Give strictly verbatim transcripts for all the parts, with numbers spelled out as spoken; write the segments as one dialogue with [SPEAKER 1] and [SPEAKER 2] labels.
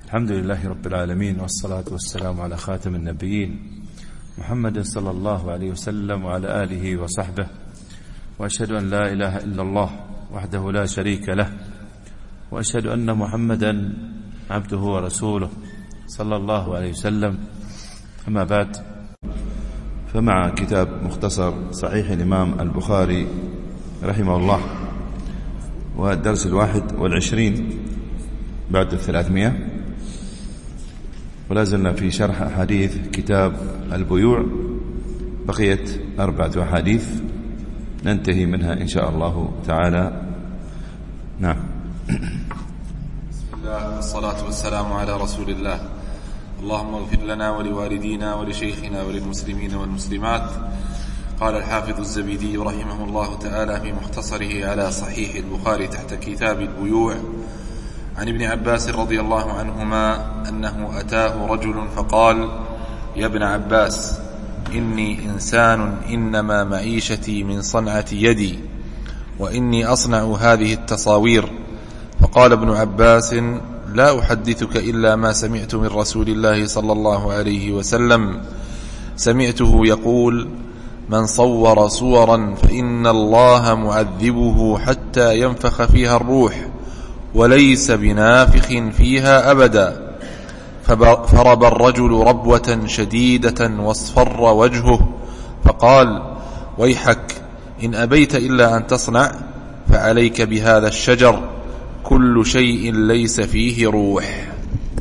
[SPEAKER 1] الحمد لله رب العالمين، والصلاة والسلام على خاتم النبيين محمد صلى الله عليه وسلم وعلى آله وصحبه، وأشهد أن لا إله إلا الله وحده لا شريك له، وأشهد أن محمدا عبده ورسوله صلى الله عليه وسلم. أما بعد، فمع كتاب مختصر صحيح الإمام البخاري رحمه الله، والدرس الواحد والعشرين بعد الثلاثمائة، ولا زلنا في شرح أحاديث كتاب البيوع. بقيت أربعة أحاديث ننتهي منها إن شاء الله تعالى. نعم.
[SPEAKER 2] بسم الله والصلاة والسلام على رسول الله. اللهم اغفر لنا ولوالدينا ولشيخنا وللمسلمين والمسلمات. قال الحافظ الزبيدي رحمه الله تعالى في مختصره على صحيح البخاري تحت كتاب البيوع عن ابن عباس رضي الله عنهما أنه أتاه رجل فقال: يا ابن عباس، إني إنسان إنما معيشتي من صنعة يدي، وإني أصنع هذه التصاوير. فقال ابن عباس: لا أحدثك إلا ما سمعت من رسول الله صلى الله عليه وسلم، سمعته يقول: من صور صورا فإن الله معذبه حتى ينفخ فيها الروح، وليس بنافخ فيها أبدا. فرب الرجل ربوة شديدة واصفر وجهه، فقال: ويحك، إن أبيت إلا أن تصنع فعليك بهذا الشجر، كل شيء ليس فيه روح.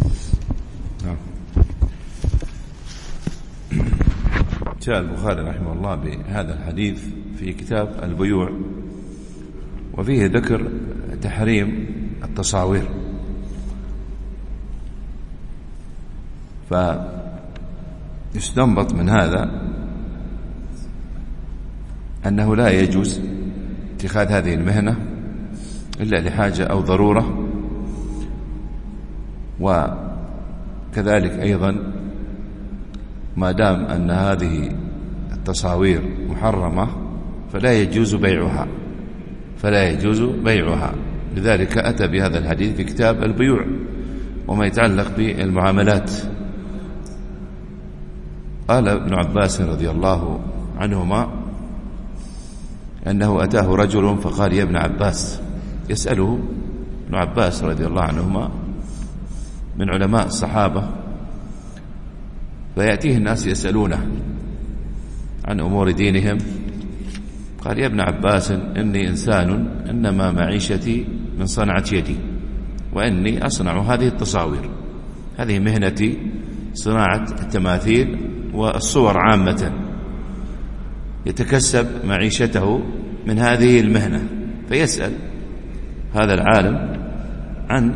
[SPEAKER 1] جاء البخاري رحمه الله بهذا الحديث في كتاب البيوع، وفيه ذكر تحريم التصاوير. فيستنبط من هذا أنه لا يجوز اتخاذ هذه المهنة إلا لحاجة أو ضرورة، وكذلك أيضا ما دام أن هذه التصاوير محرمة فلا يجوز بيعها فلا يجوز بيعها لذلك أتى بهذا الحديث في كتاب البيوع وما يتعلق بالمعاملات. قال ابن عباس رضي الله عنهما أنه أتاه رجل فقال: يا ابن عباس، يسأله ابن عباس رضي الله عنهما من علماء الصحابة، فيأتيه الناس يسألونه عن أمور دينهم. قال: يا ابن عباس، إني إنسان إنما معيشتي من صنعة يدي، وإني أصنع هذه التصاوير، هذه مهنتي، صناعة التماثيل والصور عامة، يتكسب معيشته من هذه المهنة. فيسأل هذا العالم عن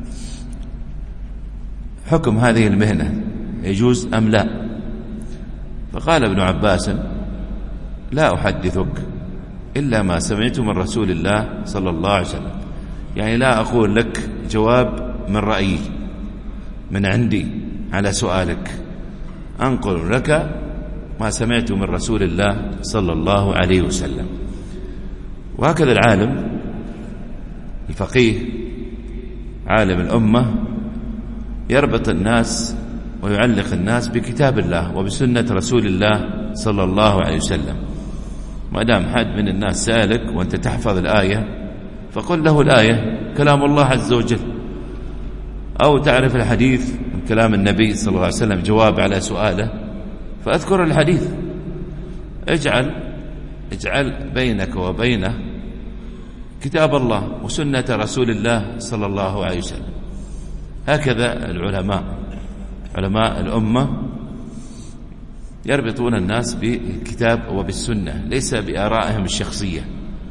[SPEAKER 1] حكم هذه المهنة، يجوز أم لا؟ فقال ابن عباس: لا أحدثك إلا ما سمعت من رسول الله صلى الله عليه وسلم، يعني لا أقول لك جواب من رأيي من عندي على سؤالك، أنقل لك ما سمعت من رسول الله صلى الله عليه وسلم. وهكذا العالم الفقيه عالم الأمة يربط الناس ويعلق الناس بكتاب الله وبسنة رسول الله صلى الله عليه وسلم. ما دام حد من الناس سألك وأنت تحفظ الآية فقل له الآية كلام الله عز وجل، أو تعرف الحديث من كلام النبي صلى الله عليه وسلم جواب على سؤاله فأذكر الحديث. اجعل اجعل بينك وبينه كتاب الله وسنة رسول الله صلى الله عليه وسلم. هكذا العلماء علماء الأمة يربطون الناس بالكتاب وبالسنة، ليس بآرائهم الشخصية.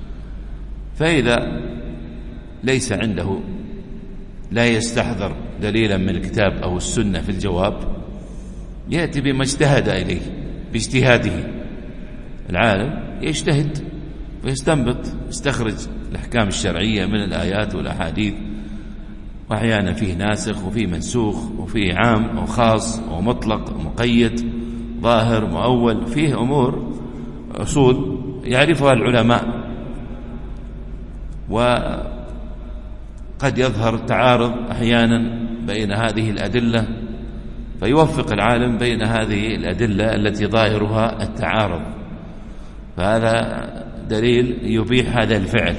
[SPEAKER 1] فإذا ليس عنده، لا يستحضر دليلا من الكتاب أو السنة في الجواب، يأتي بما اجتهد إليه باجتهاده. العالم يجتهد ويستنبط، يستخرج الأحكام الشرعية من الآيات والأحاديث، وأحيانا فيه ناسخ وفيه منسوخ وفيه عام وخاص ومطلق ومقيد، ظاهر مؤول، فيه أمور أصول يعرفها العلماء. وقد يظهر تعارض أحيانا بين هذه الأدلة فيوفق العالم بين هذه الأدلة التي ظاهرها التعارض، فهذا دليل يبيح هذا الفعل،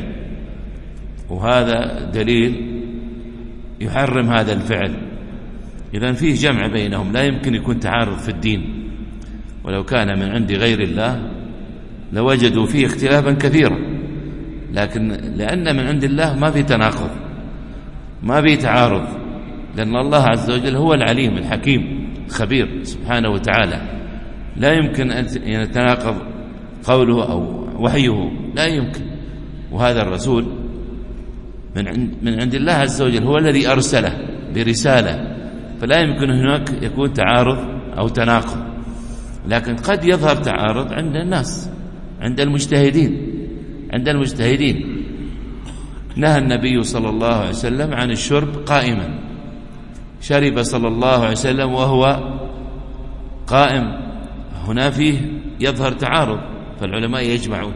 [SPEAKER 1] وهذا دليل يحرم هذا الفعل. إذن فيه جمع بينهم، لا يمكن يكون تعارض في الدين، ولو كان من عند غير الله لوجدوا فيه اختلافا كثيرا، لكن لأن من عند الله ما في تناقض، ما في تعارض، لأن الله عز وجل هو العليم الحكيم الخبير سبحانه وتعالى، لا يمكن أن يتناقض قوله أو وحيه، لا يمكن. وهذا الرسول من عند, من عند الله عز وجل، هو الذي أرسله برسالة، فلا يمكن هناك يكون تعارض أو تناقض، لكن قد يظهر تعارض عند الناس، عند المجتهدين عند المجتهدين نهى النبي صلى الله عليه وسلم عن الشرب قائما، شرب صلى الله عليه وسلم وهو قائم، هنا فيه يظهر تعارض، فالعلماء يجمعون.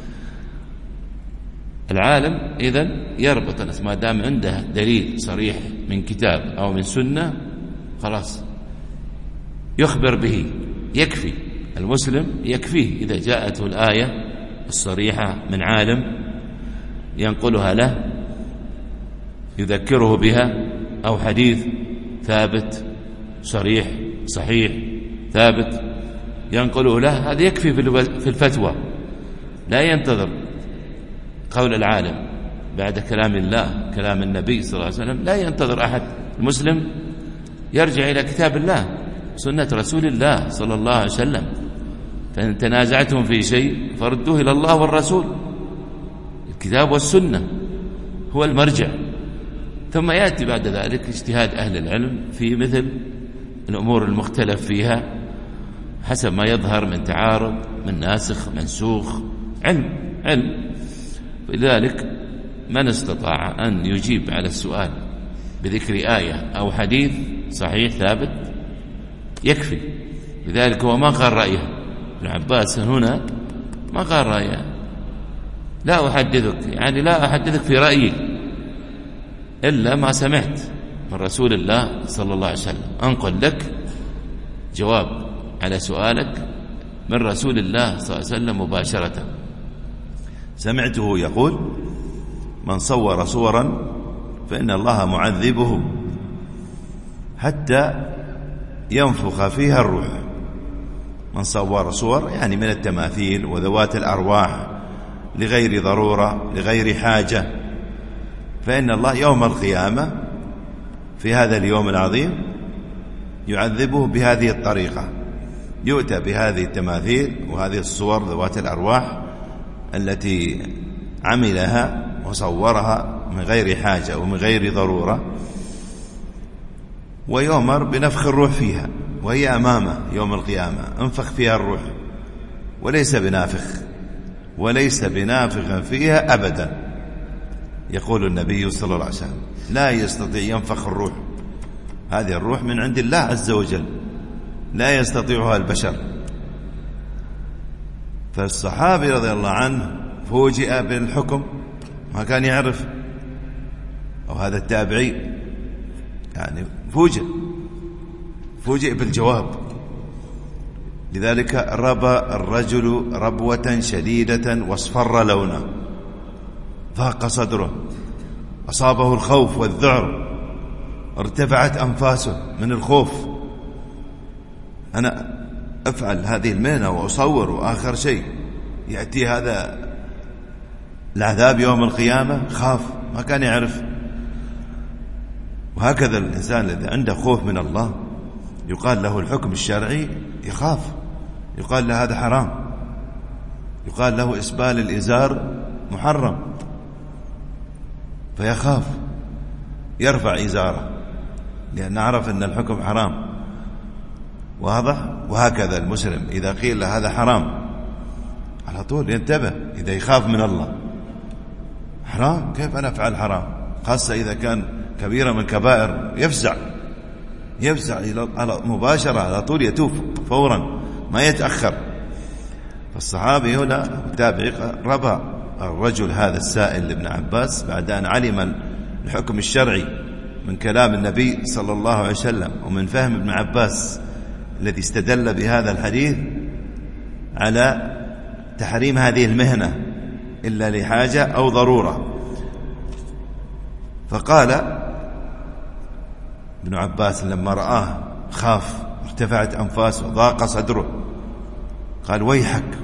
[SPEAKER 1] العالم إذن يربط الناس، ما دام عنده دليل صريح من كتاب أو من سنة خلاص يخبر به، يكفي المسلم، يكفيه إذا جاءته الآية الصريحة من عالم ينقلها له يذكره بها، أو حديث ثابت صريح صحيح ثابت ينقله له، هذا يكفي في الفتوى، لا ينتظر قول العالم بعد كلام الله كلام النبي صلى الله عليه وسلم، لا ينتظر أحد. المسلم يرجع إلى كتاب الله سنة رسول الله صلى الله عليه وسلم، فإن تنازعتم في شيء فردوه إلى الله والرسول، الكتاب والسنة هو المرجع، ثم يأتي بعد ذلك اجتهاد أهل العلم في مثل الأمور المختلف فيها حسب ما يظهر من تعارض، من ناسخ منسوخ، علم علم لذلك من استطاع أن يجيب على السؤال بذكر آية أو حديث صحيح ثابت يكفي. لذلك هو ما قال رأيه، ابن عباس هنا ما قال رأيه، لا أحدثك يعني لا أحدثك في رأيي إلا ما سمعت من رسول الله صلى الله عليه وسلم، أنقل لك جواب على سؤالك من رسول الله صلى الله عليه وسلم مباشرة.
[SPEAKER 3] سمعته يقول: من صور صورا فإن الله معذبه حتى ينفخ فيها الروح. من صور صور يعني من التماثيل وذوات الأرواح لغير ضرورة لغير حاجة، فإن الله يوم القيامة في هذا اليوم العظيم يعذبه بهذه الطريقة، يؤتى بهذه التماثيل وهذه الصور ذوات الأرواح التي عملها وصورها من غير حاجة ومن غير ضرورة، ويؤمر بنفخ الروح فيها وهي أمامه يوم القيامة، انفخ فيها الروح، وليس بنافخ وليس بنافخ فيها أبدا. يقول النبي صلى الله عليه وسلم: لا يستطيع ينفخ الروح، هذه الروح من عند الله عز وجل لا يستطيعها البشر. فالصحابي رضي الله عنه فوجئ بالحكم، ما كان يعرف، أو هذا التابعي يعني فوجئ فوجئ بالجواب، لذلك ربى الرجل ربوة شديدة واصفر لونه، ضاق صدره، أصابه الخوف والذعر، ارتفعت أنفاسه من الخوف، أنا أفعل هذه المهنة وأصور، وآخر شيء يأتي هذا العذاب يوم القيامة، خاف، ما كان يعرف. وهكذا الإنسان الذي عنده خوف من الله يقال له الحكم الشرعي يخاف، يقال له هذا حرام، يقال له إسبال الإزار محرم فيخاف يرفع إزاره لأن عرف أن الحكم حرام، واضح. وهكذا المسلم إذا قيل له هذا حرام على طول ينتبه، إذا يخاف من الله، حرام كيف أنا أفعل حرام، خاصة إذا كان كبيرة من كبائر، يفزع يفزع على مباشرة على طول، يتوب فورا ما يتأخر. فالصحابي هنا التابعي ربى الرجل هذا السائل لابن عباس بعد أن علم الحكم الشرعي من كلام النبي صلى الله عليه وسلم ومن فهم ابن عباس الذي استدل بهذا الحديث على تحريم هذه المهنة إلا لحاجة أو ضرورة. فقال ابن عباس لما رآه خاف، ارتفعت أنفاسه، ضاق صدره، قال ويحك.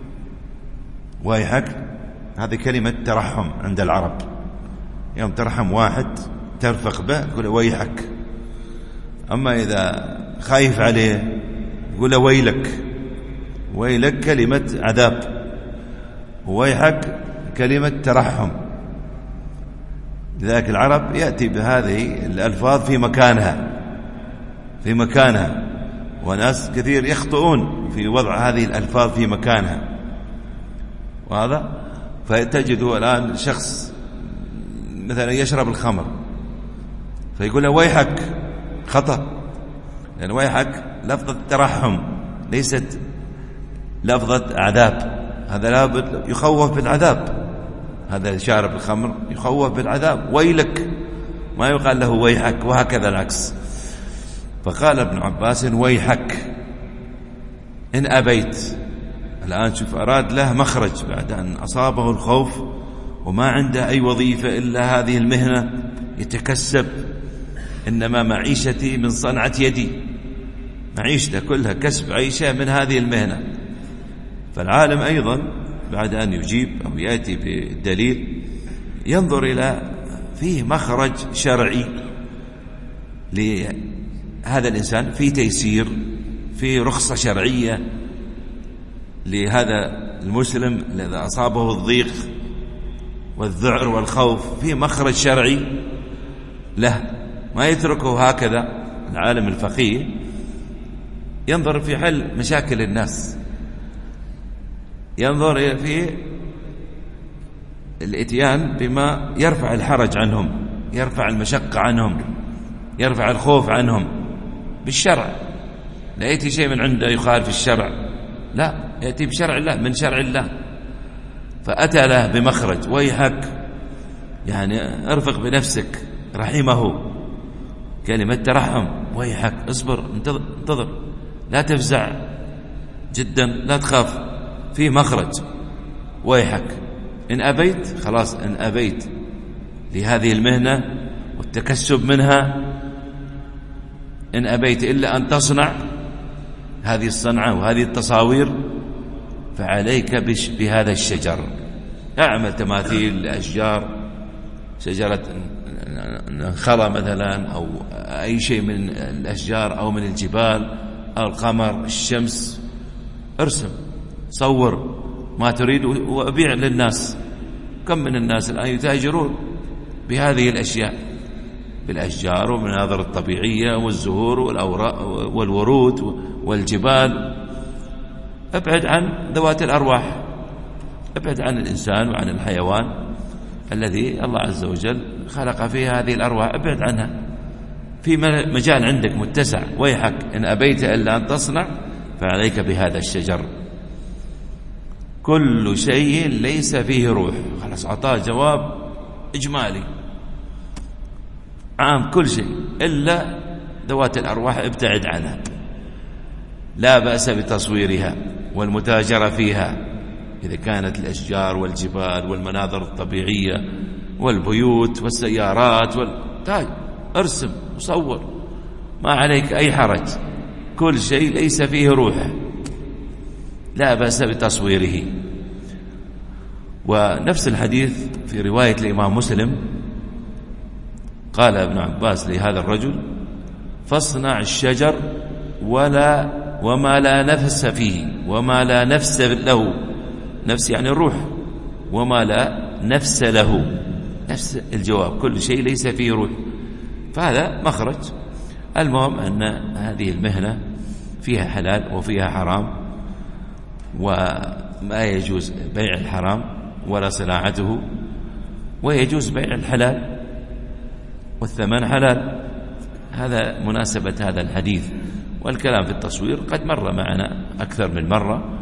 [SPEAKER 3] ويحك هذه كلمة ترحم عند العرب، يوم ترحم واحد ترفق به تقول ويحك. أما إذا خايف عليه يقول ويلك. ويلك كلمة عذاب، وويحك كلمة ترحم. لذلك العرب يأتي بهذه الألفاظ في مكانها في مكانها وناس كثير يخطئون في وضع هذه الألفاظ في مكانها. وهذا فتجده الآن شخص مثلا يشرب الخمر فيقول له ويحك، خطأ، لأن ويحك لفظة ترحم ليست لفظة عذاب. هذا لابد يخوف بالعذاب، هذا شارب الخمر يخوف بالعذاب، ويلك، ما يقال له ويحك، وهكذا العكس. فقال ابن عباس ويحك إن أبيت. الآن شوف أراد له مخرج بعد أن أصابه الخوف وما عنده أي وظيفة إلا هذه المهنة يتكسب، إنما معيشتي من صنعة يدي، معيشته كلها كسب عيشة من هذه المهنة. فالعالم أيضا بعد أن يجيب أو يأتي بالدليل ينظر إلى فيه مخرج شرعي لهذا الإنسان، في تيسير، في رخصة شرعية لهذا المسلم الذي أصابه الضيق والذعر والخوف، في مخرج شرعي له، ما يتركه هكذا. العالم الفقيه ينظر في حل مشاكل الناس، ينظر في الاتيان بما يرفع الحرج عنهم، يرفع المشقة عنهم، يرفع الخوف عنهم بالشرع. لا يأتي شيء من عنده يخالف الشرع، لا، يأتي بشرع الله، من شرع الله. فأتى له بمخرج ويحك، يعني ارفق بنفسك، رحمه، كلمة ترحم، ويحك، اصبر، انتظر, انتظر لا تفزع جدا، لا تخاف، في مخرج. ويحك إن أبيت، خلاص إن أبيت لهذه المهنة والتكسب منها، إن أبيت إلا أن تصنع هذه الصنعة وهذه التصاوير فعليك بهذا الشجر. اعمل تماثيل الأشجار، شجرة نخلة مثلا، أو أي شيء من الأشجار أو من الجبال أو القمر، الشمس، ارسم، صور ما تريد وأبيع للناس. كم من الناس الآن يتاجرون بهذه الأشياء، بالأشجار والمناظر الطبيعية والزهور والأوراق والورود والجبال. ابعد عن ذوات الأرواح، ابعد عن الإنسان وعن الحيوان الذي الله عز وجل خلق فيها هذه الأرواح، ابعد عنها. في مجال عندك متسع، ويحك إن أبيت إلا أن تصنع فعليك بهذا الشجر. كل شيء ليس فيه روح، خلاص أعطاه جواب إجمالي عام، كل شيء إلا ذوات الأرواح ابتعد عنها. لا بأس بتصويرها والمتاجرة فيها إذا كانت الأشجار والجبال والمناظر الطبيعية والبيوت والسيارات والتاج، ارسم وصور، ما عليك أي حرج. كل شيء ليس فيه روح لا بأس بتصويره. ونفس الحديث في رواية الإمام مسلم قال ابن عباس لهذا الرجل فاصنع الشجر ولا وما لا نفس فيه، وما لا نفس له، نفس يعني الروح، وما لا نفس له، نفس الجواب، كل شيء ليس فيه روح. فهذا مخرج. المهم أن هذه المهنة فيها حلال وفيها حرام، وما يجوز بيع الحرام ولا صناعته، ويجوز بيع الحلال والثمن حلال. هذا مناسبة هذا الحديث. والكلام في التصوير قد مر معنا أكثر من مرة،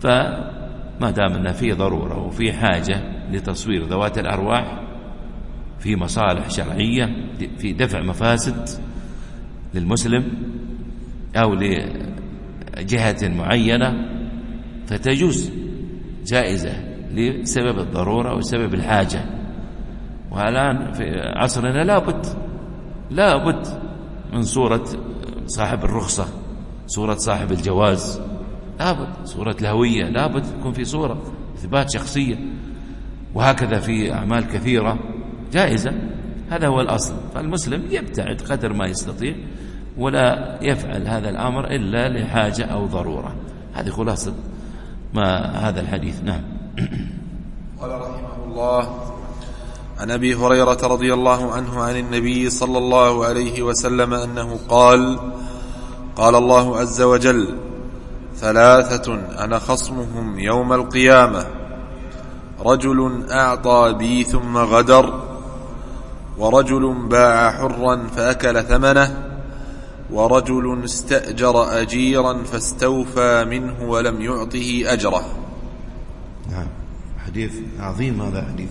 [SPEAKER 3] فما دام أن فيه ضرورة وفيه حاجة لتصوير ذوات الأرواح
[SPEAKER 1] في مصالح شرعية في دفع مفاسد للمسلم أو لجهة معينة فتجوز جائزة لسبب الضرورة وسبب الحاجة. والآن في عصرنا لابد لابد من صورة صاحب الرخصة، صورة صاحب الجواز، لابد صورة الهوية، لابد يكون في صورة إثبات شخصية، وهكذا في أعمال كثيرة جائزة. هذا هو الأصل. فالمسلم يبتعد قدر ما يستطيع ولا يفعل هذا الأمر إلا لحاجة أو ضرورة. هذه خلاصة ما هذا الحديث. نعم.
[SPEAKER 2] قال رحمه الله: عن أبي هريرة رضي الله عنه عن النبي صلى الله عليه وسلم أنه قال: قال الله عز وجل: ثلاثة أنا خصمهم يوم القيامة: رجل أعطى بي ثم غدر، ورجل باع حرا فأكل ثمنه، ورجل استأجر أجيرا فاستوفى منه ولم يعطه أجره.
[SPEAKER 3] نعم، حديث عظيم هذا حديث.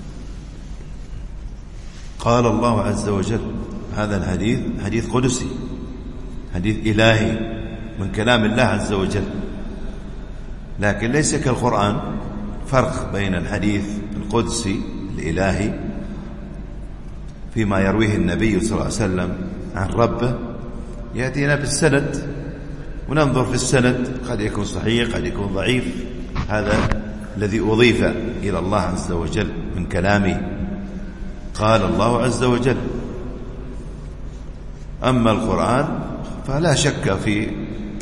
[SPEAKER 3] قال الله عز وجل، هذا الحديث حديث قدسي، حديث إلهي من كلام الله عز وجل، لكن ليس كالقرآن. فرق بين الحديث القدسي الإلهي فيما يرويه النبي صلى الله عليه وسلم عن ربه، يأتينا بالسند وننظر في السند، قد يكون صحيح قد يكون ضعيف. هذا الذي أضيف إلى الله عز وجل من كلامه. قال الله عز وجل. أما القرآن فلا شك في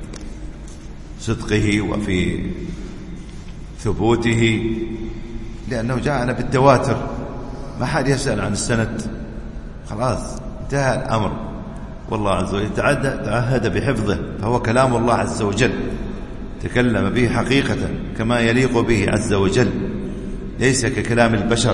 [SPEAKER 3] صدقه وفي ثبوته، لأنه جاءنا بالتواتر، ما حد يسأل عن السند، خلاص انتهى الأمر. والله عز وجل تعهد بحفظه، فهو كلام الله عز وجل، تكلم به حقيقة كما يليق به عز وجل، ليس ككلام البشر،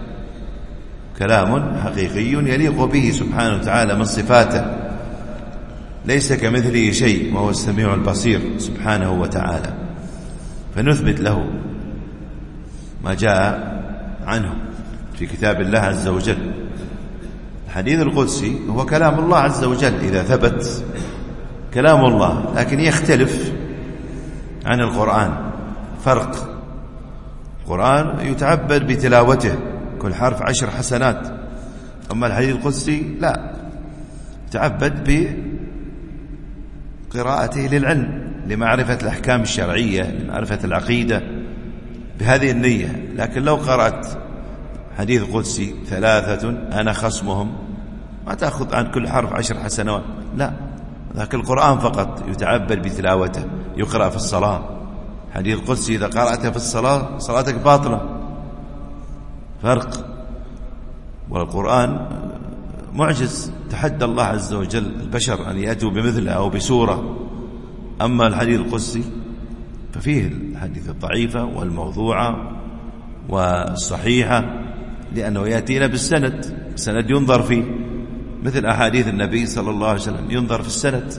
[SPEAKER 3] كلام حقيقي يليق به سبحانه وتعالى من صفاته، ليس كمثله شيء وهو السميع البصير سبحانه وتعالى. فنثبت له ما جاء عنه في كتاب الله عز وجل. الحديث القدسي هو كلام الله عز وجل إذا ثبت كلام الله، لكن يختلف عن القرآن. فرق، القرآن يتعبد بتلاوته، كل حرف عشر حسنات، أما الحديث القدسي لا، يتعبد بقراءته للعلم، لمعرفة الأحكام الشرعية، لمعرفة العقيدة، بهذه النية. لكن لو قرأت حديث قدسي ثلاثة أنا خصمهم، ما تأخذ عن كل حرف عشر حسنات، لا، ذاك القرآن فقط يتعبد بتلاوته، يقرأ في الصلاة. حديث قدسي إذا قرأته في الصلاة صلاتك باطلة. فرق. والقرآن معجز، تحدى الله عز وجل البشر أن يأتوا بمثله أو بسورة. أما الحديث القدسي ففيه الحديث الضعيفة والموضوعة والصحيحة، لأنه يأتينا بالسند، السند ينظر فيه، مثل أحاديث النبي صلى الله عليه وسلم ينظر في السند.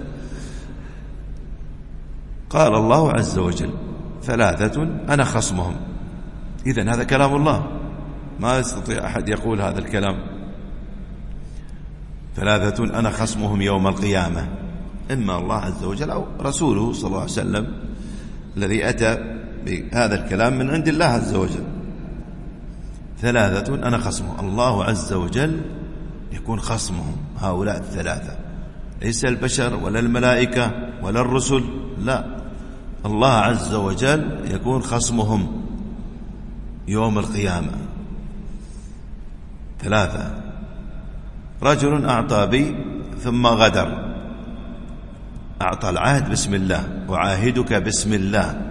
[SPEAKER 3] قال الله عز وجل ثلاثة أنا خصمهم، إذن هذا كلام الله، ما يستطيع أحد يقول هذا الكلام. ثلاثة أنا خصمهم يوم القيامة، إما الله عز وجل أو رسوله صلى الله عليه وسلم الذي أتى بهذا الكلام من عند الله عز وجل. ثلاثة أنا خصمهم، الله عز وجل يكون خصمهم هؤلاء الثلاثة، ليس البشر ولا الملائكة ولا الرسل، لا، الله عز وجل يكون خصمهم يوم القيامة. ثلاثة: رجل أعطى بي ثم غدر، أعطى العهد بسم الله، أعاهدك بسم الله،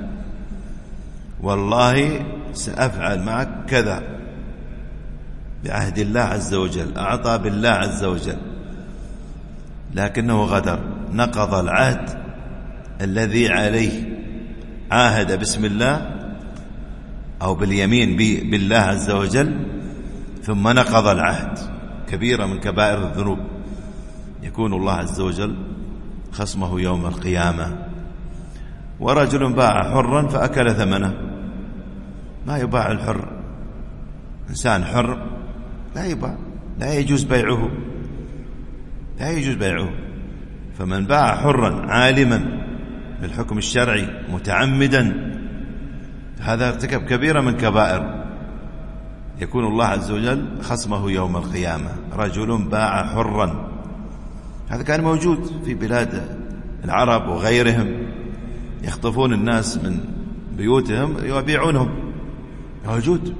[SPEAKER 3] والله سأفعل معك كذا، بعهد الله عز وجل، أعطى بالله عز وجل، لكنه غدر، نقض العهد الذي عليه، عاهد بسم الله أو باليمين بالله عز وجل ثم نقض العهد، كبيرة من كبائر الذنوب، يكون الله عز وجل خصمه يوم القيامة. ورجل باع حرا فأكل ثمنه، ما يباع الحر، إنسان حر لا يباع، لا يجوز بيعه، لا يجوز بيعه. فمن باع حرا عالما بالحكم الشرعي متعمدا هذا ارتكب كبيرة من كبائر، يكون الله عز وجل خصمه يوم القيامة. رجل باع حرا، هذا كان موجود في بلاد العرب وغيرهم، يخطفون الناس من بيوتهم ويبيعونهم، موجود.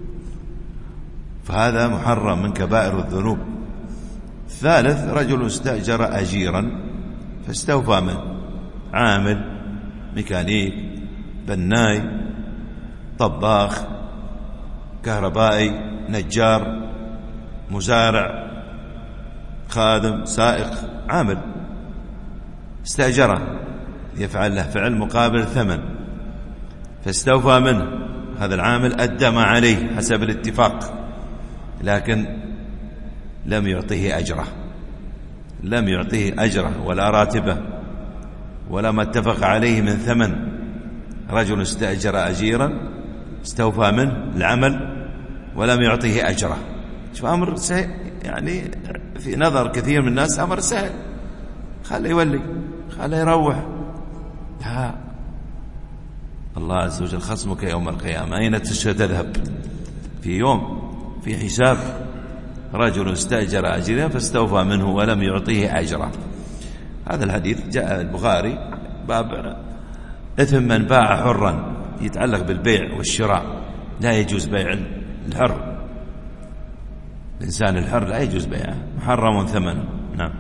[SPEAKER 3] فهذا محرم من كبائر الذنوب. الثالث رجل استأجر أجيرا فاستوفى منه، عامل، ميكانيك، بناي، طباخ، كهربائي، نجار، مزارع، خادم، سائق، عامل، استأجره يفعل له فعل مقابل ثمن فاستوفى منه. هذا العامل أدى ما عليه حسب الاتفاق، لكن لم يعطيه أجره، لم يعطيه أجره ولا راتبه ولا ما اتفق عليه من ثمن. رجل استأجر أجيرا استوفى منه العمل ولم يعطيه أجره. شوف أمر سهل، يعني في نظر كثير من الناس أمر سهل، خليه يولي، خليه يروح. لا، الله عز وجل خصمك يوم القيامة. أين تذهب؟ في يوم، في حساب. رجل استأجر أجيرا فاستوفى منه ولم يعطيه أجره. هذا الحديث جاء البخاري باب إثم من باع حرا، يتعلق بالبيع والشراء. لا يجوز بيع الحر، الإنسان الحر لا يجوز بيعه، محرم ثمنه. نعم.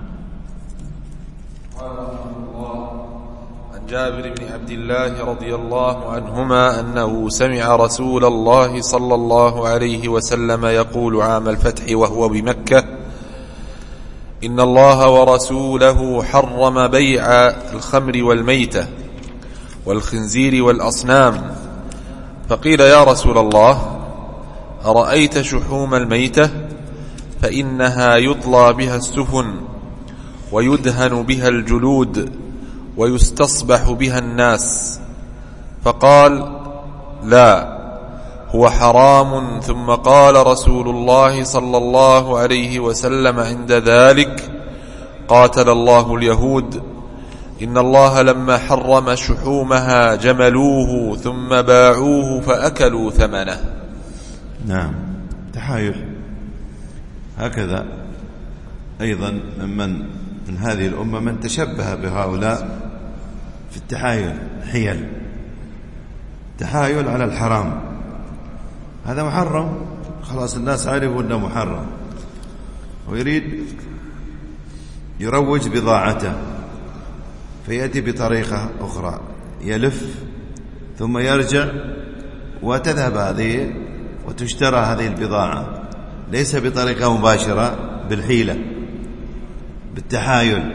[SPEAKER 2] عن جابر بن عبد الله رضي الله عنهما أنه سمع رسول الله صلى الله عليه وسلم يقول عام الفتح وهو بمكة: إن الله ورسوله حرم بيع الخمر والميتة والخنزير والأصنام. فقيل: يا رسول الله، أرأيت شحوم الميتة؟ فإنها يطلى بها السفن ويدهن بها الجلود ويستصبح بها الناس. فقال: لا، هو حرام. ثم قال رسول الله صلى الله عليه وسلم عند ذلك: قاتل الله اليهود، إن الله لما حرم شحومها جملوه ثم باعوه فأكلوا ثمنه.
[SPEAKER 3] نعم، تحايل. هكذا أيضا ممن من هذه الأمة من تشبه بهؤلاء في التحايل، حيل، تحايل على الحرام. هذا محرم، خلاص الناس عرفوا أنه محرم، ويريد يروج بضاعته فيأتي بطريقة أخرى، يلف ثم يرجع وتذهب هذه وتشترى هذه البضاعة، ليس بطريقة مباشرة، بالحيلة، بالتحايل.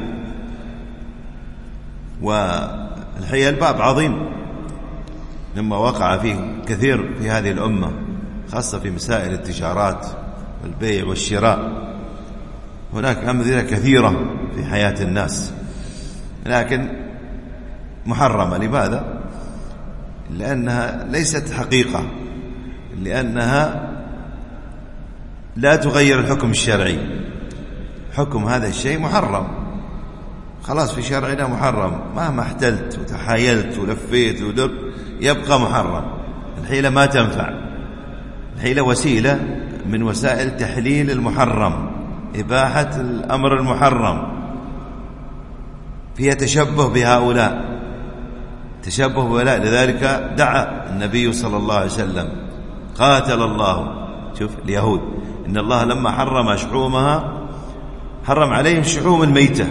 [SPEAKER 3] والحيل باب عظيم مما وقع فيه كثير في هذه الأمة، خاصة في مسائل التجارات والبيع والشراء. هناك أمثلة كثيرة في حياة الناس، لكن محرمة. لماذا؟ لأنها ليست حقيقة، لأنها لا تغير الحكم الشرعي. حكم هذا الشيء محرم، خلاص في شرعنا محرم، مهما احتلت وتحايلت ولفيت ودر يبقى محرم. الحيلة ما تنفع، الحيلة وسيلة من وسائل تحليل المحرم، إباحة الأمر المحرم، فيها تشبه بهؤلاء، تشبه بهؤلاء. لذلك دعا النبي صلى الله عليه وسلم: قاتل الله، شوف اليهود، إن الله لما حرم شحومها حرم عليهم شحوم الميتة،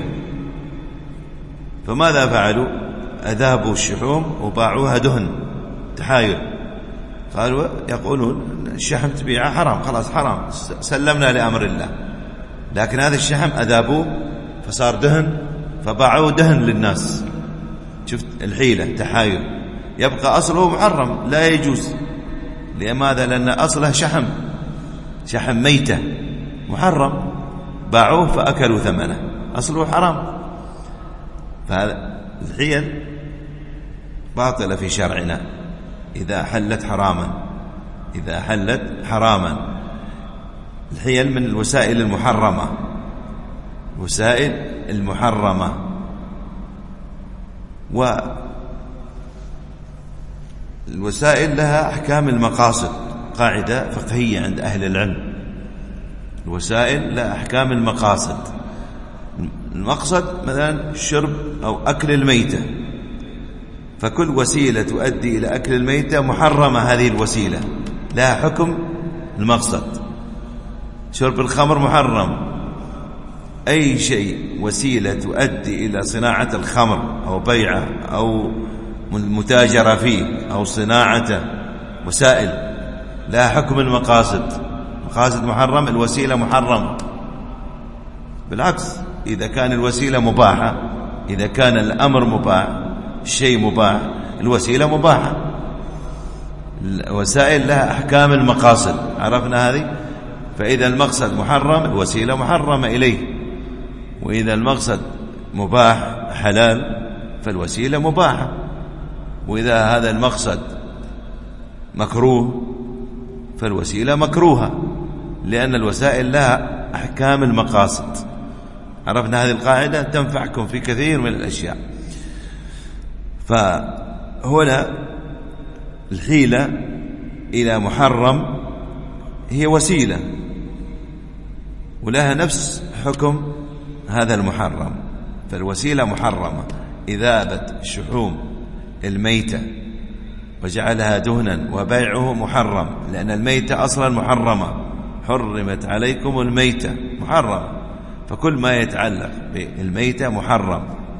[SPEAKER 3] فماذا فعلوا؟ أذابوا الشحوم وباعوها دهن، تحايل. قالوا يقولون الشحم تبيعه حرام، خلاص حرام، سلمنا لأمر الله. لكن هذا الشحم أذابوه فصار دهن، فباعوه دهن للناس. شفت الحيلة، تحايل. يبقى أصله محرم، لا يجوز. لماذا؟ لأن أصله شحم، شحم ميتة محرم، باعوه فأكلوا ثمنه، أصله حرام. فهذا الحيل باطلة في شرعنا إذا حلت حراما، إذا حلت حراما. الحيل من الوسائل المحرمة، وسائل المحرمة. والوسائل لها أحكام المقاصد، قاعدة فقهية عند أهل العلم. الوسائل لها أحكام المقاصد. المقصد مثلا الشرب أو أكل الميتة، فكل وسيلة تؤدي إلى أكل الميتة محرمة، هذه الوسيلة لها حكم المقصد. شرب الخمر محرم، أي شيء وسيلة تؤدي إلى صناعة الخمر أو بيعه أو المتاجرة فيه أو صناعته، وسائل لها حكم المقاصد. مقاصد محرم، الوسيلة محرمة. بالعكس، إذا كان الوسيلة مباحة، إذا كان الأمر مباح، الشيء مباح، الوسيلة مباحة. الوسائل لها أحكام المقاصد، عرفنا هذه. فإذا المقصد محرم الوسيلة محرمة إليه، وإذا المقصد مباح حلال فالوسيلة مباحة، وإذا هذا المقصد مكروه فالوسيلة مكروهة، لأن الوسائل لها أحكام المقاصد. عرفنا هذه القاعدة تنفعكم في كثير من الأشياء. فهنا الحيلة إلى محرم هي وسيلة ولها نفس حكم هذا المحرم. فالوسيلة محرمة، إذابة شحوم الميتة وجعلها دهنا وبيعه محرم، لأن الميتة أصلا محرمة، حرمت عليكم الميتة، محرم. فكل ما يتعلق بالميتة محرم.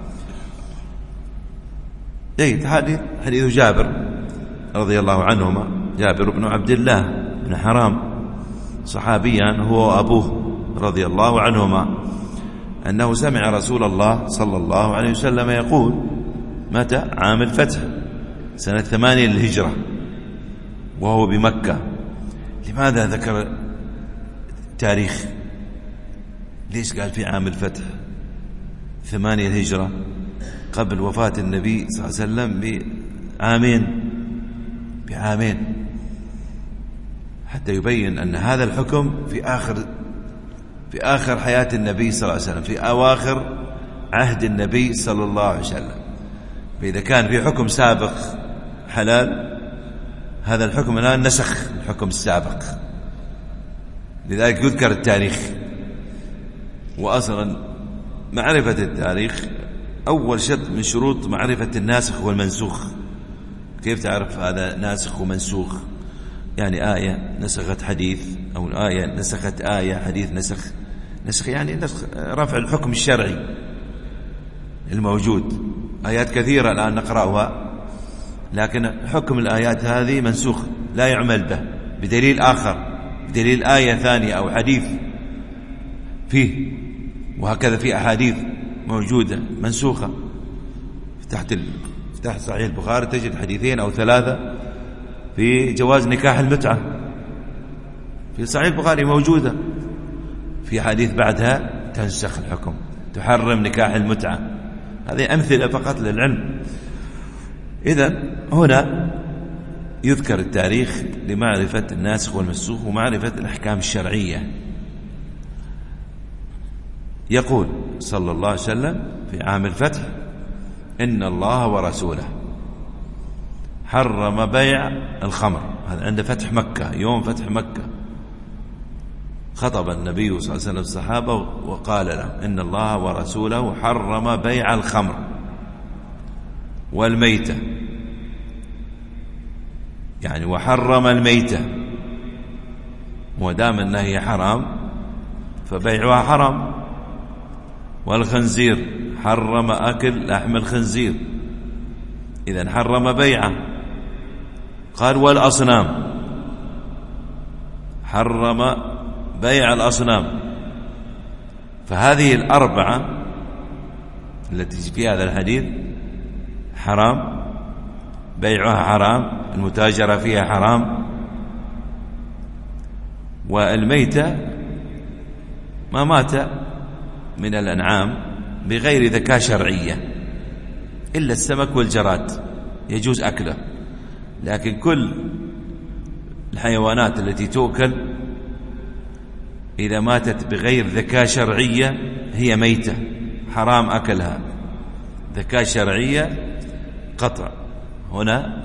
[SPEAKER 3] جيد. حديث حديث جابر رضي الله عنهما، جابر بن عبد الله بن حرام، صحابيان هو وأبوه رضي الله عنهما، أنه سمع رسول الله صلى الله عليه وسلم يقول، متى؟ عام الفتح سنة ثمانية للهجرة وهو بمكة. لماذا ذكر تاريخ؟ ليش قال في عام الفتح ثمانية الهجرة قبل وفاة النبي صلى الله عليه وسلم بعامين بعامين حتى يبين أن هذا الحكم في آخر في آخر حياة النبي صلى الله عليه وسلم، في أواخر عهد النبي صلى الله عليه وسلم. فإذا كان في حكم سابق حلال، هذا الحكم الآن نسخ الحكم السابق، لذلك يذكر التاريخ. وأصلا معرفة التاريخ أول شرط من شروط معرفة الناسخ والمنسوخ. كيف تعرف هذا ناسخ ومنسوخ؟ يعني آية نسخت حديث، أو آية نسخت آية، حديث نسخ. نسخ يعني نسخ رفع الحكم الشرعي الموجود. آيات كثيرة الآن نقرأها، لكن حكم الآيات هذه منسوخ لا يعمل به بدليل آخر، بدليل آية ثانية أو حديث فيه. وهكذا في أحاديث موجودة منسوخة. فتحت ال... فتحت صحيح البخاري تجد حديثين أو ثلاثة في جواز نكاح المتعة، في صحيح البخاري موجودة. في حديث بعدها تنسخ الحكم، تحرم نكاح المتعة. هذه أمثلة فقط للعلم. إذن هنا يذكر التاريخ لمعرفة الناسخ والمنسوخ ومعرفة الأحكام الشرعية. يقول صلى الله عليه وسلم في عام الفتح: إن الله ورسوله حرم بيع الخمر. هذا عند فتح مكة، يوم فتح مكة خطب النبي صلى الله عليه وسلم الصحابة وقال لهم: إن الله ورسوله حرم بيع الخمر والميتة، يعني وحرم الميتة. ودام النهي حرام فبيعها حرام. والخنزير حرم أكل لحم الخنزير، إذن حرم بيعه. قال: والأصنام حرم بيع الأصنام. فهذه الأربعة التي في هذا الحديث حرام، بيعها حرام، المتاجرة فيها حرام. والميتة ما مات من الأنعام بغير ذكاء شرعية إلا السمك والجراد يجوز أكله، لكن كل الحيوانات التي تؤكل إذا ماتت بغير ذكاء شرعية هي ميتة حرام أكلها. ذكاء شرعية قطع، هنا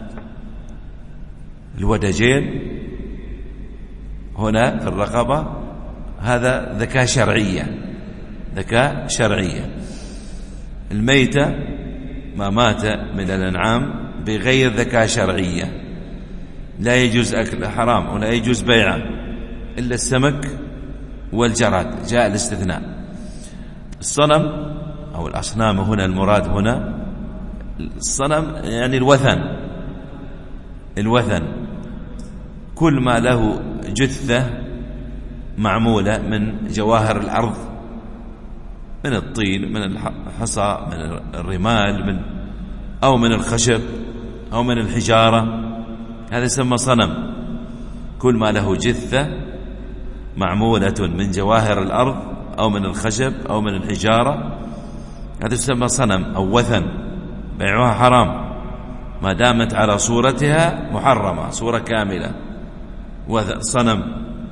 [SPEAKER 3] الودجين، هنا في الرقبة، هذا ذكاء شرعية، ذكاء شرعية. الميتة ما مات من الأنعام بغير ذكاء شرعية لا يجوز أكله، حرام، ولا يجوز بيعه إلا السمك والجراد، جاء الاستثناء. الصنم أو الأصنام هنا المراد هنا الصنم يعني الوثن، الوثن كل ما له جثة معمولة من جواهر الأرض، من الطين، من الحصى، من الرمال، من أو من الخشب أو من الحجارة، هذا يسمى صنم. كل ما له جثة معمولة من جواهر الأرض أو من الخشب أو من الحجارة هذا يسمى صنم أو وثن، بيعها حرام ما دامت على صورتها محرمة، صورة كاملة صنم.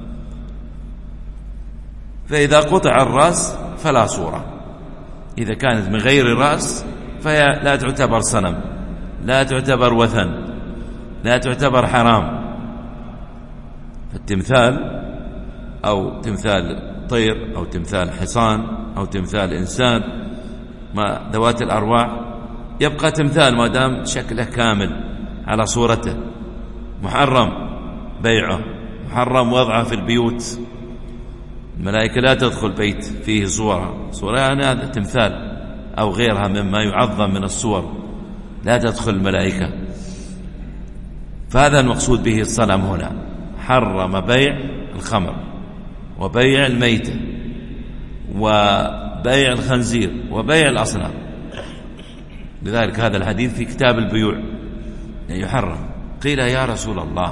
[SPEAKER 3] فإذا قطع الرأس فلا صورة، إذا كانت من غير رأس فهي لا تعتبر صنم، لا تعتبر وثن، لا تعتبر حرام. التمثال أو تمثال طير أو تمثال حصان أو تمثال إنسان ما ذوات الأرواح يبقى تمثال ما دام شكله كامل على صورته، محرم بيعه، محرم وضعه في البيوت. الملائكة لا تدخل بيت فيه صورة، صورة يعني هذا تمثال أو غيرها مما يعظم من الصور، لا تدخل الملائكة. فهذا المقصود به الصنم هنا. حرم بيع الخمر وبيع الميتة وبيع الخنزير وبيع الأصنام. لذلك هذا الحديث في كتاب البيوع يعني يحرم. قيل يا رسول الله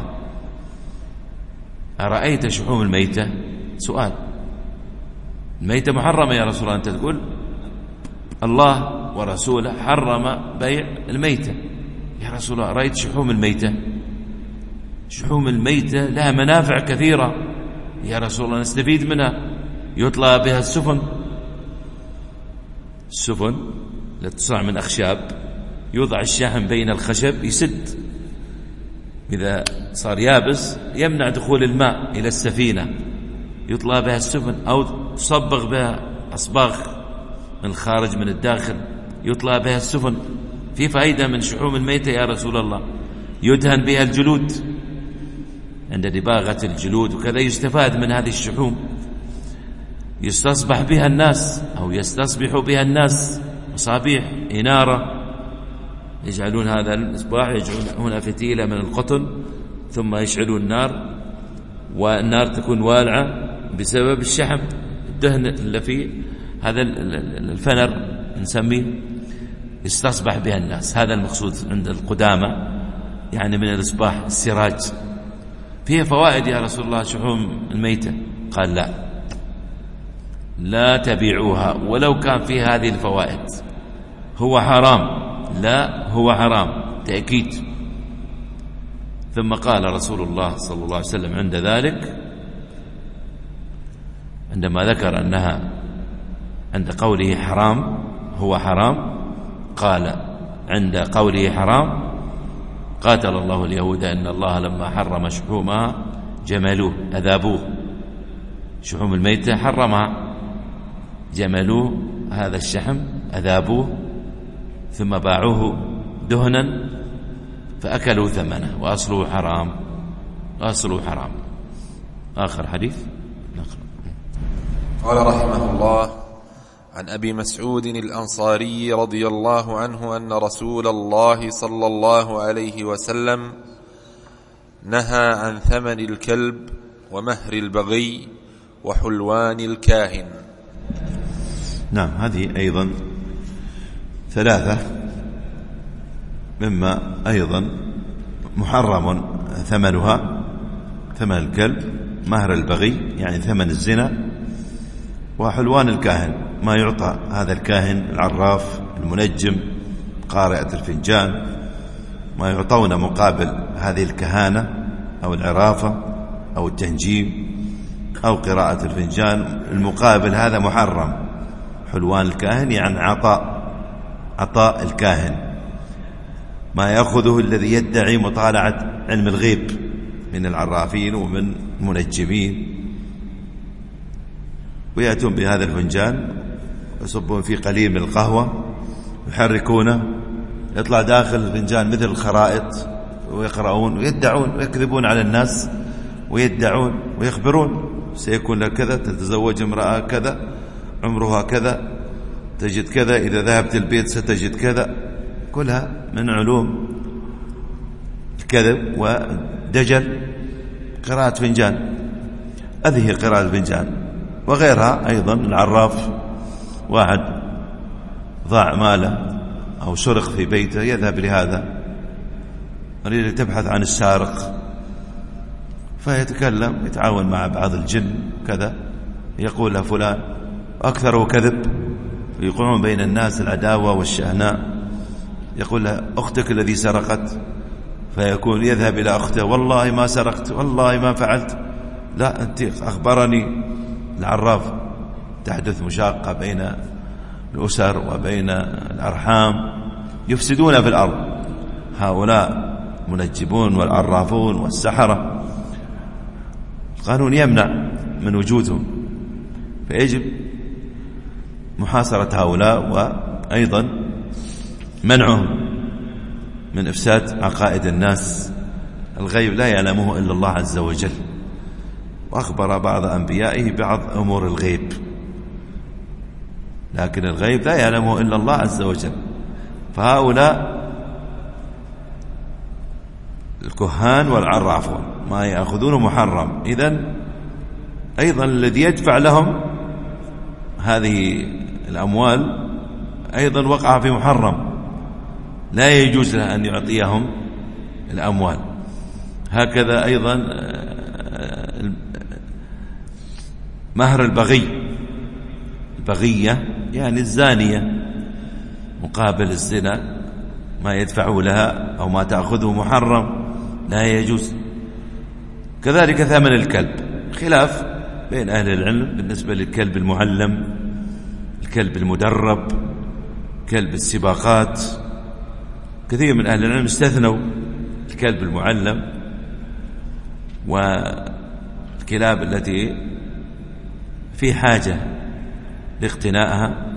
[SPEAKER 3] أرأيت شحوم الميتة؟ سؤال، الميتة محرمة يا رسول الله، أنت تقول الله ورسوله حرم بيع الميتة. يا رسول الله أرأيت شحوم الميتة؟ شحوم الميتة لها منافع كثيرة يا رسول الله، نستفيد منها، يطلى بها السفن. السفن التي تصنع من أخشاب يوضع الشحم بين الخشب يسد، إذا صار يابس يمنع دخول الماء إلى السفينة، يطلى بها السفن، أو تصبغ بها أصباغ من الخارج من الداخل يطلى بها السفن. في فائدة من شحوم الميتة يا رسول الله، يدهن بها الجلود عند دباغة الجلود وكذا، يستفاد من هذه الشحوم، يستصبح بها الناس أو يستصبح بها الناس مصابيح إنارة، يجعلون هذا المصباح، يجعلون هنا فتيلة من القطن ثم يشعلون النار، والنار تكون والعة بسبب الشحم الدهن اللي فيه هذا الفنر نسميه، يستصبح بها الناس. هذا المقصود عند القدامى يعني من الإصباح، السراج. فيها فوائد يا رسول الله شحوم الميتة؟ قال لا، لا تبيعوها ولو كان فيها هذه الفوائد، هو حرام، لا هو حرام تأكيد. ثم قال رسول الله صلى الله عليه وسلم عند ذلك، عندما ذكر أنها عند قوله حرام هو حرام، قال عند قوله حرام قاتل الله اليهود إن الله لما حرم شحومها جملوه أذابوه. شحوم الميتة حرمها، جملوه هذا الشحم أذابوه ثم باعوه دهنا فأكلوا ثمنه وأصله حرام، أصله حرام. آخر حديث نقرأ.
[SPEAKER 2] قال رحمه الله: عن أبي مسعود الأنصاري رضي الله عنه أن رسول الله صلى الله عليه وسلم نهى عن ثمن الكلب ومهر البغي وحلوان الكاهن.
[SPEAKER 3] نعم، هذه أيضا ثلاثة مما أيضا محرم ثمنها: ثمن الكلب، مهر البغي يعني ثمن الزنا، وحلوان الكاهن ما يعطى هذا الكاهن العراف المنجم قارئة الفنجان، ما يعطون مقابل هذه الكهانة أو العرافة أو التنجيم، أو قراءة الفنجان المقابل هذا محرم. حلوان الكاهن يعني عطاء عطاء الكاهن، ما يأخذه الذي يدعي مطالعة علم الغيب من العرافين ومن المنجمين، ويأتون بهذا الفنجان يصبون فيه قليل من القهوة يحركونه، يطلع داخل الفنجان مثل الخرائط، ويقرؤون ويدعون ويكذبون على الناس ويدعون ويخبرون سيكون لك كذا، تتزوج امرأة كذا، عمرها كذا، تجد كذا، إذا ذهبت البيت ستجد كذا. كلها من علوم الكذب ودجل قراءة فنجان. هذه قراءة الفنجان. وغيرها أيضا العراف، واحد ضاع ماله أو سرق في بيته يذهب لهذا، أريد تبحث عن السارق، فيتكلم يتعاون مع بعض الجن كذا، يقول له فلان أكثره كذب، ويقومون بين الناس العداوة والشهناء. يقول له أختك الذي سرقت، فيكون يذهب إلى أخته والله ما سرقت، والله ما فعلت. لا، أنت أخبرني العراف. تحدث مشاقة بين الأسر وبين الأرحام، يفسدون في الأرض هؤلاء منجبون والعرافون والسحرة. القانون يمنع من وجودهم، فيجب محاصرة هؤلاء وأيضا منعهم من إفساد عقائد الناس. الغيب لا يعلمه إلا الله عز وجل، وأخبر بعض أنبيائه بعض أمور الغيب، لكن الغيب لا يعلمه إلا الله عز وجل. فهؤلاء الكهان والعرافون ما يأخذون محرم. إذن أيضا الذي يدفع لهم هذه الأموال أيضا وقع في محرم، لا يجوز له أن يعطيهم الأموال. هكذا أيضا مهر البغي، البغية يعني الزانية، مقابل الزنا ما يدفعه لها أو ما تأخذه محرم، لا يجوز. كذلك ثمن الكلب، خلاف بين أهل العلم بالنسبة للكلب المعلم، الكلب المدرب، كلب السباقات. كثير من أهل العلم استثنوا الكلب المعلم والكلاب التي في حاجة لاقتنائها،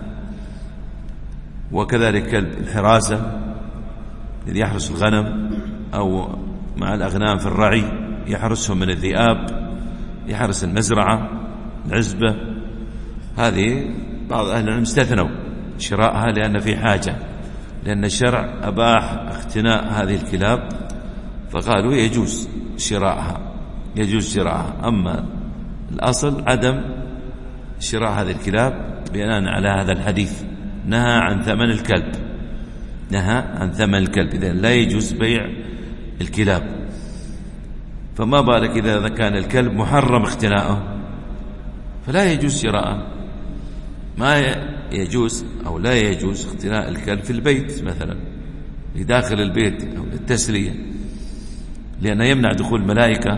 [SPEAKER 3] وكذلك كلب الحراسة الذي يحرس الغنم أو مع الأغنام في الرعي، يحرسهم من الذئاب، يحرس المزرعة العزبة. هذه بعض أهل العلم استثنوا شراءها لأن في حاجة، لأن الشرع أباح اقتناء هذه الكلاب، فقالوا يجوز شراءها، يجوز شراءها. أما الأصل عدم شراء هذه الكلاب بناء على هذا الحديث، نهى عن ثمن الكلب، نهى عن ثمن الكلب، إذن لا يجوز بيع الكلاب. فما بالك إذا كان الكلب محرم اقتناؤه، فلا يجوز شراءه. ما يجوز أو لا يجوز اقتناء الكلب في البيت مثلا لداخل البيت أو للتسلية، لأنه يمنع دخول الملائكة،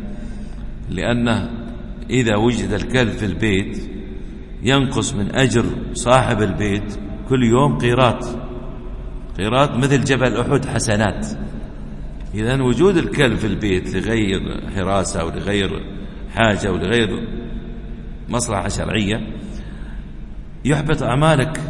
[SPEAKER 3] لأنه إذا وجد الكلب في البيت ينقص من أجر صاحب البيت كل يوم قيراط، قيراط مثل جبل أحد حسنات. إذن وجود الكلب في البيت لغير حراسة ولغير حاجة ولغير مصلحة شرعية يحبط أعمالك،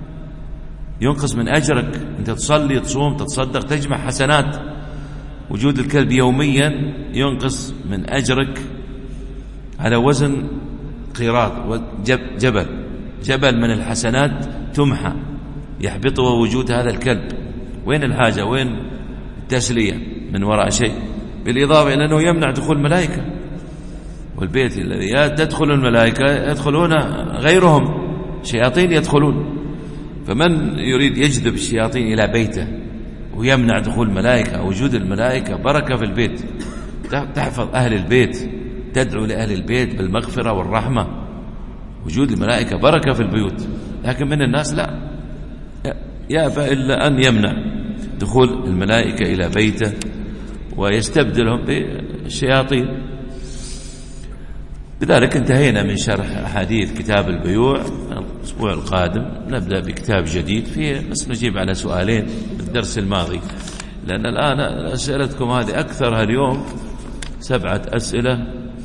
[SPEAKER 3] ينقص من أجرك. أنت تصلي، تصوم، تتصدق، تجمع حسنات. وجود الكلب يوميا ينقص من أجرك على وزن قيراط وجبل جبل من الحسنات تمحى، يحبطه وجود هذا الكلب. وين الحاجة؟ وين التسلية من وراء شيء؟ بالإضافة إلى أنه يمنع دخول الملائكة، والبيت الذي تدخل الملائكة يدخلون غيرهم، شياطين يدخلون. فمن يريد يجذب الشياطين إلى بيته ويمنع دخول الملائكة، وجود الملائكة بركة في البيت، تحفظ أهل البيت، تدعو لأهل البيت بالمغفرة والرحمة. وجود الملائكة بركة في البيوت. لكن من الناس لا يأبى إلا أن يمنع دخول الملائكة إلى بيته ويستبدلهم بالشياطين.
[SPEAKER 1] بذلك انتهينا من شرح أحاديث كتاب البيوع. الأسبوع القادم نبدأ بكتاب جديد فيه بس نجيب على سؤالين الدرس الماضي، لأن الآن أسئلتكم هذه أكثرها اليوم سبعة أسئلة،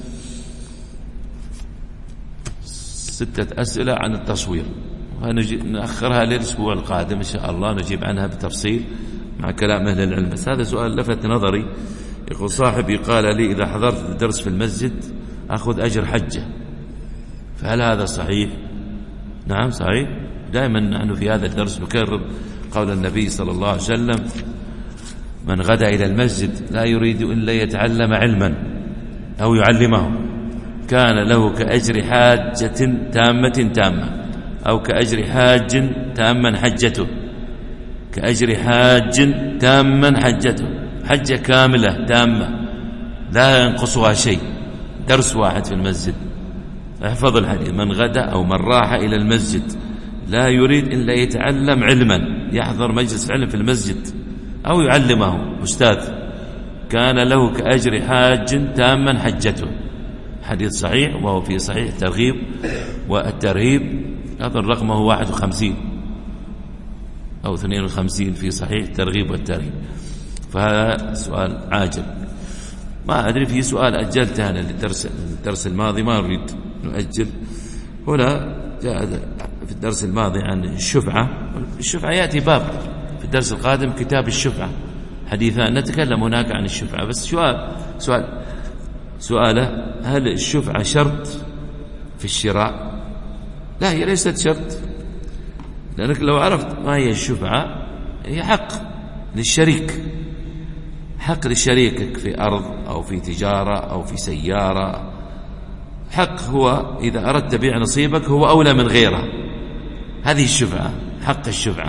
[SPEAKER 1] ستة أسئلة عن التصوير، نأخرها للأسبوع القادم إن شاء الله نجيب عنها بتفصيل مع كلام أهل العلم. بس هذا سؤال لفت نظري. يقول صاحبي قال لي إذا حضرت الدرس في المسجد أخذ أجر حجة، فهل هذا صحيح؟ نعم صحيح. دائما نحن في هذا الدرس نكرر قول النبي صلى الله عليه وسلم: من غدا إلى المسجد لا يريد إلا يتعلم علما أو يعلمه كان له كأجر حاجة تامة تامة، أو كأجر حاج تاما حجته، كأجر حاج تاما حجته، حجة كاملة تامة لا ينقصها شيء، درس واحد في المسجد. احفظ الحديث: من غدا أو من راح إلى المسجد لا يريد إلا يتعلم علما، يحضر مجلس علم في المسجد أو يعلمه أستاذ، كان له كأجر حاج تاما حجته. حديث صحيح، وهو في صحيح الترغيب والترهيب، أظن رقمه واحد وخمسين أو اثنين وخمسين في صحيح الترغيب والترهيب. فهذا سؤال عاجل. ما أدري في سؤال أجلته أنا للدرس الدرس الماضي، ما نريد نؤجل. هنا جاء في الدرس الماضي عن الشفعة. الشفعة يأتي باب في الدرس القادم كتاب الشفعة، حديثان نتكلم هناك عن الشفعة. بس سؤال سؤال سؤاله: هل الشفعة شرط في الشراء؟ لا، هي ليست شرط، لأنك لو عرفت ما هي الشفعة هي حق للشريك، حق لشريكك في أرض أو في تجارة أو في سيارة. حق هو إذا أردت بيع نصيبك هو أولى من غيره، هذه الشفعة، حق الشفعة.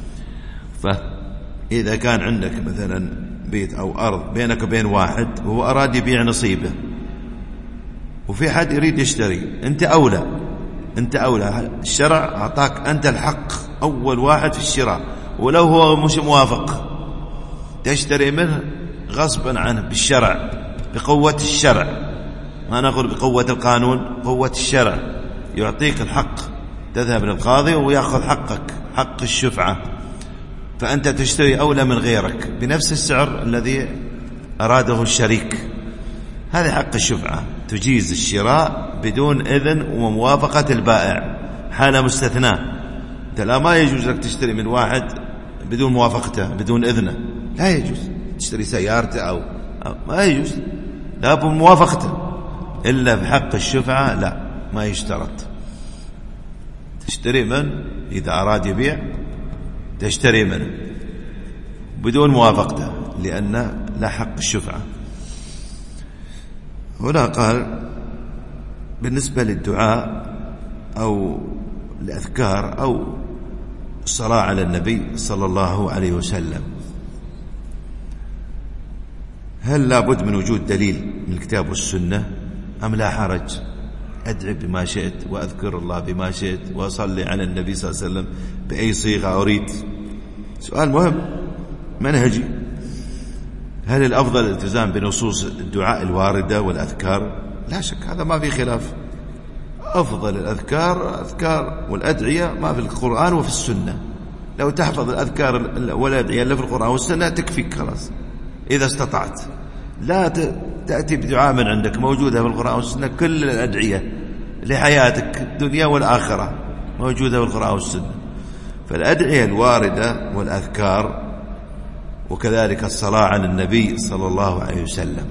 [SPEAKER 3] فإذا كان عندك مثلا بيت أو أرض بينك وبين واحد وهو أراد يبيع نصيبه، وفي حد يريد يشتري، أنت أولى، أنت أولى. الشرع أعطاك أنت الحق أول واحد في الشراء، ولو هو مش موافق تشتري منه غصبا عنه بالشرع، بقوة الشرع، ما نقول بقوة القانون، قوة الشرع يعطيك الحق. تذهب للقاضي ويأخذ حقك، حق الشفعة، فأنت تشتري أولى من غيرك بنفس السعر الذي أراده الشريك. هذا حق الشفعة، تجيز الشراء بدون إذن وموافقة البائع، حالة مستثناء. أنت لا، ما يجوز لك تشتري من واحد بدون موافقته بدون إذنه، لا يجوز. تشتري سيارته أو, أو ما يجوز، لا بموافقته. إلا بحق الشفعة لا، ما يشترط. تشتري من إذا أراد يبيع تشتري منه بدون موافقته، لأن لا حق الشفعة. هنا قال بالنسبة للدعاء أو الأذكار أو الصلاة على النبي صلى الله عليه وسلم، هل لابد من وجود دليل من الكتاب والسنة أم لا حرج؟ أدعي بما شئت وأذكر الله بما شئت وأصلي على النبي صلى الله عليه وسلم بأي صيغة أريد. سؤال مهم منهجي. هل الأفضل الالتزام بنصوص الدعاء الواردة والأذكار؟ لا شك هذا ما في خلاف. أفضل الأذكار أذكار والأدعية ما في القرآن وفي السنة. لو تحفظ الأذكار والأدعية اللي في القرآن والسنة تكفيك خلاص إذا استطعت. لا تأتي بدعاء من عندك موجودة في القرآن والسنة، كل الأدعية لحياتك الدنيا والآخرة موجودة في القرآن والسنة. فالأدعية الواردة والأذكار وكذلك الصلاة على النبي صلى الله عليه وسلم.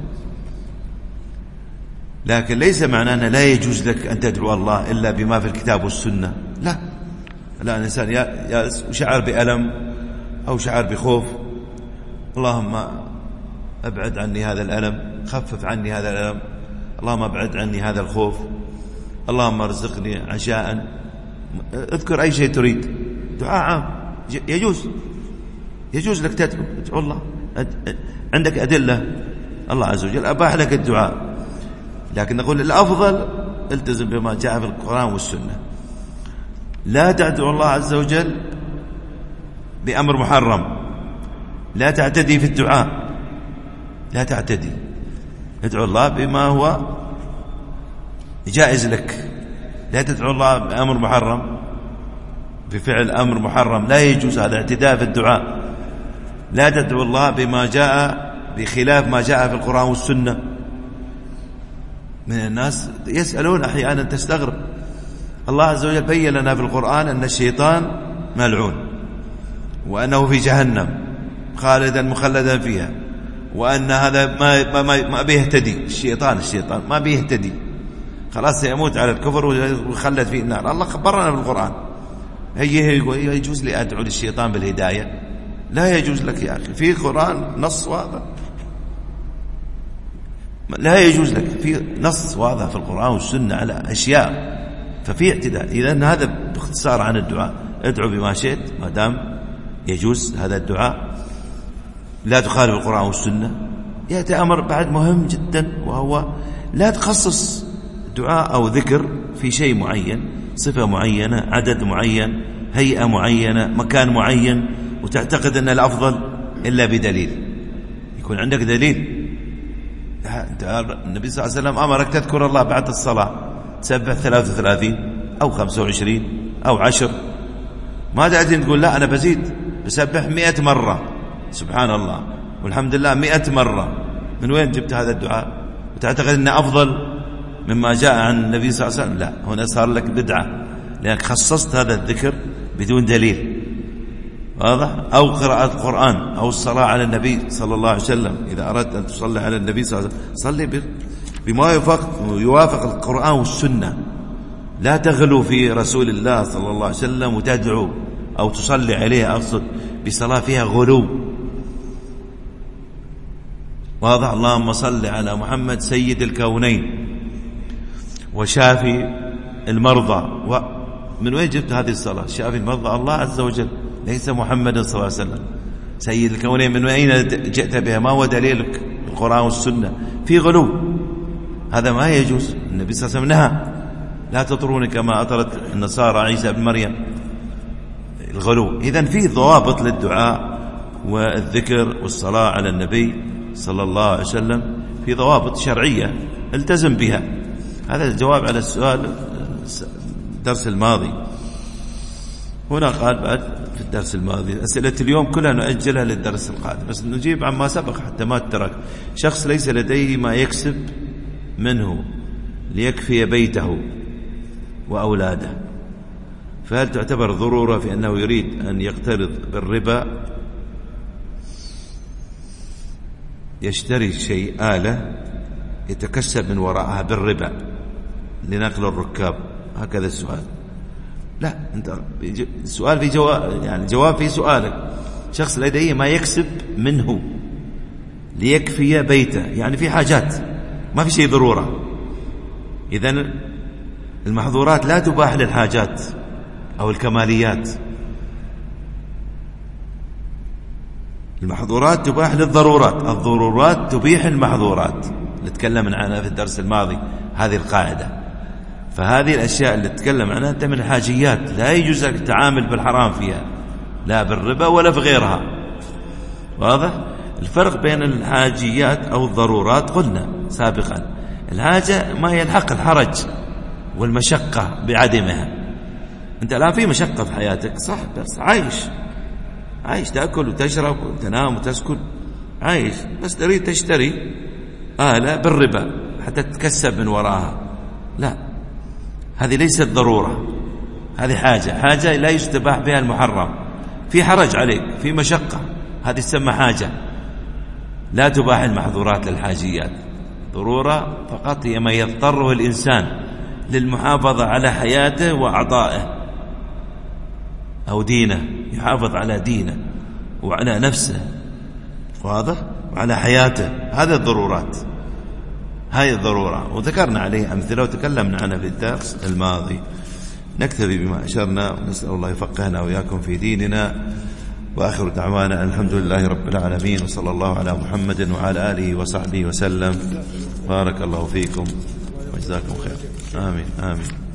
[SPEAKER 3] لكن ليس معناه أن لا يجوز لك أن تدعو الله إلا بما في الكتاب والسنة، لا. لا، الإنسان شعر بألم أو شعر بخوف، اللهم أبعد عني هذا الألم، خفف عني هذا الألم، اللهم أبعد عني هذا الخوف، اللهم ارزقني عشاء. اذكر أي شيء تريد، دعاء عام يجوز، يجوز لك تدعو، ادعو الله. عندك أدلة، الله عز وجل أباح لك الدعاء، لكن نقول الأفضل التزم بما جاء في القرآن والسنة. لا تدعو الله عز وجل بأمر محرم، لا تعتدي في الدعاء، لا تعتدي. ادعو الله بما هو جائز لك. لا تدعو الله بأمر محرم، بفعل أمر محرم، لا يجوز، هذا اعتداء في الدعاء. لا تدعو الله بما جاء بخلاف ما جاء في القرآن والسنة. من الناس يسألون أحيانا تستغرب، الله عز وجل بين لنا في القرآن أن الشيطان ملعون، وأنه في جهنم خالدا مخلدا فيها، وأن هذا ما, ما, ما بيهتدي. الشيطان الشيطان ما بيهتدي، خلاص سيموت على الكفر ويخلد في النار. الله خبرنا في القرآن. هي يجوز لي أدعو للشيطان بالهداية؟ لا يجوز لك يا أخي، في القرآن نص واضح، لا يجوز لك، في نص واضح في القرآن والسنة على أشياء، ففي اعتداء. إذن هذا باختصار عن الدعاء. ادعو بما شئت ما دام يجوز هذا الدعاء، لا تخالف القرآن والسنة. يأتي أمر بعد مهم جدا، وهو لا تخصص دعاء أو ذكر في شيء معين، صفة معينة، عدد معين، هيئة معينة، مكان معين، وتعتقد أن الأفضل إلا بدليل. يكون عندك دليل. النبي صلى الله عليه وسلم أمرك تذكر الله بعد الصلاة، تسبح ثلاثة وثلاثين أو خمسة وعشرين أو عشر. ما تأتي تقول لا أنا بزيد، بسبح مئة مرة، سبحان الله والحمد لله مئة مرة. من وين جبت هذا الدعاء؟ وتعتقد أنه أفضل مما جاء عن النبي صلى الله عليه وسلم؟ لا، هنا صار لك بدعة، لأنك خصصت هذا الذكر بدون دليل واضح. أو قراءة القرآن أو الصلاة على النبي صلى الله عليه وسلم. إذا أردت أن تصلي على النبي صلى الله عليه وسلم صلي بما يوافق القرآن والسنة. لا تغلو في رسول الله صلى الله عليه وسلم وتدعو أو تصلي عليه، أقصد بصلاة فيها غلو واضح. اللهم صل على محمد سيد الكونين وشافي المرضى. ومن وين جبت هذه الصلاة؟ شافي المرضى الله عز وجل، ليس محمد صلى الله عليه وسلم. سيد الكونين من أين جئت بها؟ ما هو دليلك؟ القرآن والسنة. في غلو، هذا ما يجوز. النبي صلى الله عليه وسلم نهى لا تطروني كما أطرت النصارى عيسى بن مريم، الغلو. إذن في ضوابط للدعاء والذكر والصلاة على النبي صلى الله عليه وسلم، في ضوابط شرعية التزم بها. هذا الجواب على السؤال الدرس الماضي. هنا قال بعد في الدرس الماضي أسئلة اليوم كلها نؤجلها للدرس القادم، بس نجيب عما سبق حتى ما تترك. شخص ليس لديه ما يكسب منه ليكفي بيته وأولاده، فهل تعتبر ضرورة في أنه يريد أن يقترض بالربا، يشتري شيء آلة يتكسب من وراءها بالربا لنقل الركاب؟ هكذا السؤال. لا، أنت السؤال في جواب، يعني جواب في سؤالك. شخص لديه ما يكسب منه ليكفي بيته، يعني في حاجات، ما في شيء ضرورة. إذن المحظورات لا تباح للحاجات أو الكماليات، المحظورات تباح للضرورات، الضرورات تبيح المحظورات اللي تكلمنا عنها في الدرس الماضي، هذه القاعدة. فهذه الأشياء اللي تتكلم عنها أنت من الحاجيات، لا يجوز لك التعامل بالحرام فيها، لا بالربا ولا في غيرها. واضح؟ الفرق بين الحاجيات أو الضرورات قلنا سابقا، الحاجة ما يلحق الحرج والمشقة بعدمها. أنت الآن في مشقة في حياتك صح، بس عايش عايش تأكل وتشرب وتنام وتسكن، عايش، بس تريد تشتري آلة بالربا حتى تتكسب من وراها. لا، هذه ليست ضرورة، هذه حاجة، حاجة لا يستباح بها المحرم. في حرج عليك، في مشقة، هذه تسمى حاجة، لا تباح المحظورات للحاجيات. ضرورة فقط هي ما يضطره الإنسان للمحافظة على حياته وأعضائه أو دينه، يحافظ على دينه وعلى نفسه، واضح، وعلى حياته. هذه الضرورات، هاي الضرورة، وذكرنا عليه أمثلة وتكلمنا عنها في الدرس الماضي. نكتفي بما أشرنا، ونسأل الله يفقهنا وإياكم في ديننا. وآخر دعوانا الحمد لله رب العالمين، وصلى الله على محمد وعلى آله وصحبه وسلم. بارك الله فيكم وجزاكم خير. آمين آمين.